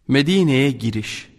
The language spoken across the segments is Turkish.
Medine'ye giriş.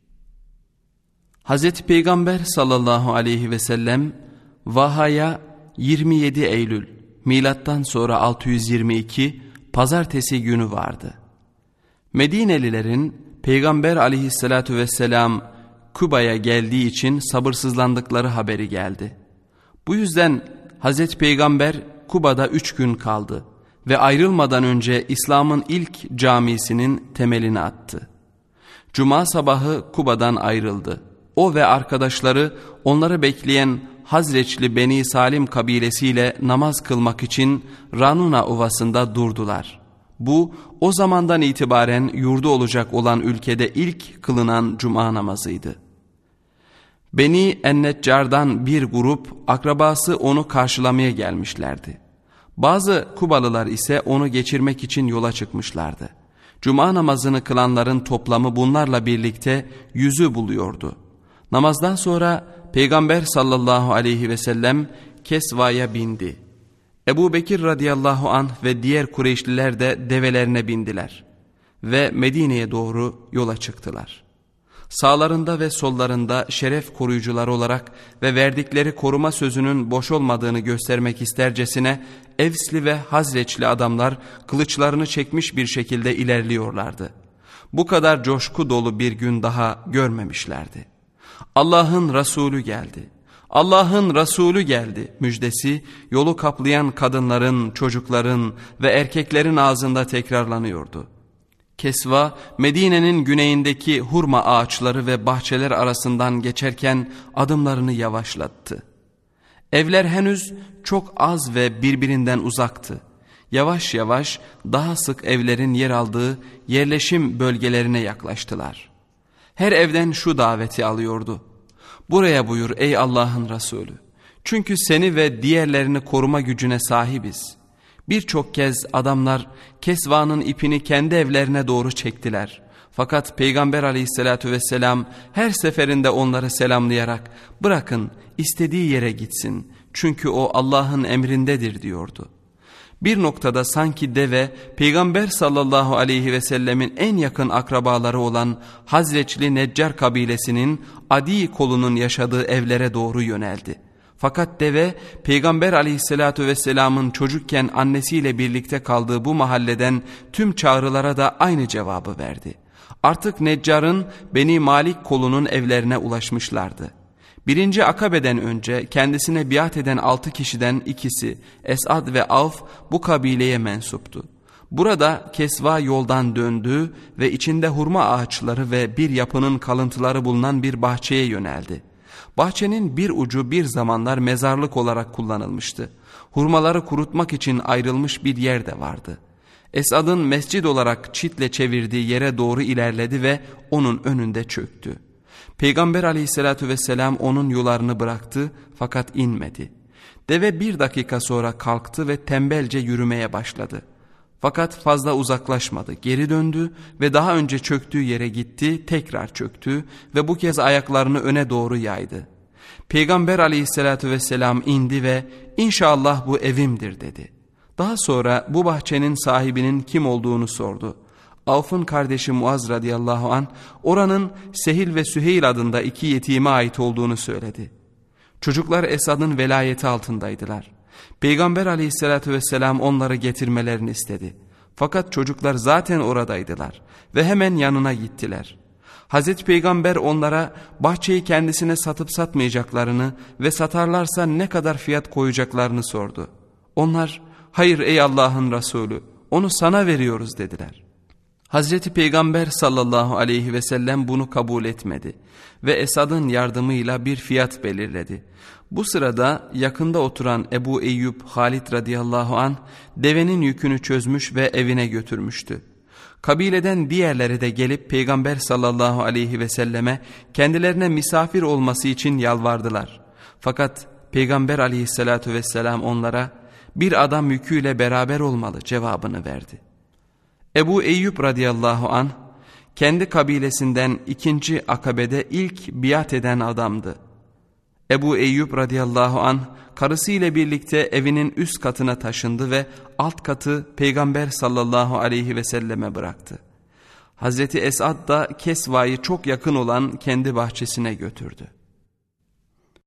Hz. Peygamber sallallahu aleyhi ve sellem Vaha'ya 27 Eylül milattan sonra 622 pazartesi günü vardı. Medinelilerin Peygamber aleyhissalatu vesselam Kuba'ya geldiği için sabırsızlandıkları haberi geldi. Bu yüzden Hz. Peygamber Kuba'da 3 gün kaldı ve ayrılmadan önce İslam'ın ilk camisinin temelini attı. Cuma sabahı Kuba'dan ayrıldı. O ve arkadaşları onları bekleyen Hazreçli Beni Salim kabilesiyle namaz kılmak için Ranuna Ovası'nda durdular. Bu o zamandan itibaren yurdu olacak olan ülkede ilk kılınan cuma namazıydı. Beni Enneccar'dan bir grup akrabası onu karşılamaya gelmişlerdi. Bazı Kubalılar ise onu geçirmek için yola çıkmışlardı. Cuma namazını kılanların toplamı bunlarla birlikte 100'ü buluyordu. Namazdan sonra Peygamber sallallahu aleyhi ve sellem Kesva'ya bindi. Ebu Bekir radıyallahu anh ve diğer Kureyşliler de develerine bindiler ve Medine'ye doğru yola çıktılar. Sağlarında ve sollarında şeref koruyucuları olarak ve verdikleri koruma sözünün boş olmadığını göstermek istercesine Evsli ve Hazreçli adamlar kılıçlarını çekmiş bir şekilde ilerliyorlardı. Bu kadar coşku dolu bir gün daha görmemişlerdi. Allah'ın Resulü geldi. Allah'ın Resulü geldi müjdesi yolu kaplayan kadınların, çocukların ve erkeklerin ağzında tekrarlanıyordu. Kesva, Medine'nin güneyindeki hurma ağaçları ve bahçeler arasından geçerken adımlarını yavaşlattı. Evler henüz çok az ve birbirinden uzaktı. Yavaş yavaş daha sık evlerin yer aldığı yerleşim bölgelerine yaklaştılar. Her evden şu daveti alıyordu: "Buraya buyur ey Allah'ın Resulü. Çünkü seni ve diğerlerini koruma gücüne sahibiz." Birçok kez adamlar Kesva'nın ipini kendi evlerine doğru çektiler. Fakat Peygamber aleyhissalatu vesselam her seferinde onları selamlayarak "Bırakın, istediği yere gitsin. Çünkü o Allah'ın emrindedir." diyordu. Bir noktada sanki deve Peygamber sallallahu aleyhi ve sellemin en yakın akrabaları olan Hazreçli Neccar kabilesinin Adi kolunun yaşadığı evlere doğru yöneldi. Fakat deve Peygamber aleyhissalatu vesselamın çocukken annesiyle birlikte kaldığı bu mahalleden tüm çağrılara da aynı cevabı verdi. Artık Neccar'ın Beni Malik kolunun evlerine ulaşmışlardı. 1. Akabe'den önce kendisine biat eden 6 kişiden ikisi Esad ve Avf bu kabileye mensuptu. Burada Kesva yoldan döndü ve içinde hurma ağaçları ve bir yapının kalıntıları bulunan bir bahçeye yöneldi. Bahçenin bir ucu bir zamanlar mezarlık olarak kullanılmıştı. Hurmaları kurutmak için ayrılmış bir yer de vardı. Esad'ın mescid olarak çitle çevirdiği yere doğru ilerledi ve onun önünde çöktü. Peygamber aleyhissalatu vesselam onun yularını bıraktı fakat inmedi. Deve 1 dakika sonra kalktı ve tembelce yürümeye başladı. Fakat fazla uzaklaşmadı, geri döndü ve daha önce çöktüğü yere gitti, tekrar çöktü ve bu kez ayaklarını öne doğru yaydı. Peygamber aleyhissalatu vesselam indi ve "İnşallah bu evimdir" dedi. Daha sonra bu bahçenin sahibinin kim olduğunu sordu. Avf'ın kardeşi Muaz radıyallahu anh oranın Sehil ve Süheyl adında 2 yetime ait olduğunu söyledi. Çocuklar Esad'ın velayeti altındaydılar. Peygamber aleyhissalatu vesselam onları getirmelerini istedi. Fakat çocuklar zaten oradaydılar ve hemen yanına gittiler. Hazreti Peygamber onlara bahçeyi kendisine satıp satmayacaklarını ve satarlarsa ne kadar fiyat koyacaklarını sordu. Onlar "Hayır ey Allah'ın Resulü, onu sana veriyoruz" dediler. Hazreti Peygamber sallallahu aleyhi ve sellem bunu kabul etmedi ve Esad'ın yardımıyla bir fiyat belirledi. Bu sırada yakında oturan Ebu Eyyub Halid radıyallahu anh devenin yükünü çözmüş ve evine götürmüştü. Kabileden diğerleri de gelip Peygamber sallallahu aleyhi ve selleme kendilerine misafir olması için yalvardılar. Fakat Peygamber aleyhissalatu vesselam onlara "Bir adam yüküyle beraber olmalı" cevabını verdi. Ebu Eyyub radıyallahu anh kendi kabilesinden 2. Akabe'de ilk biat eden adamdı. Ebu Eyyub radıyallahu anh karısıyla birlikte evinin üst katına taşındı ve alt katı Peygamber sallallahu aleyhi ve selleme bıraktı. Hazreti Esad da Kesva'yı çok yakın olan kendi bahçesine götürdü.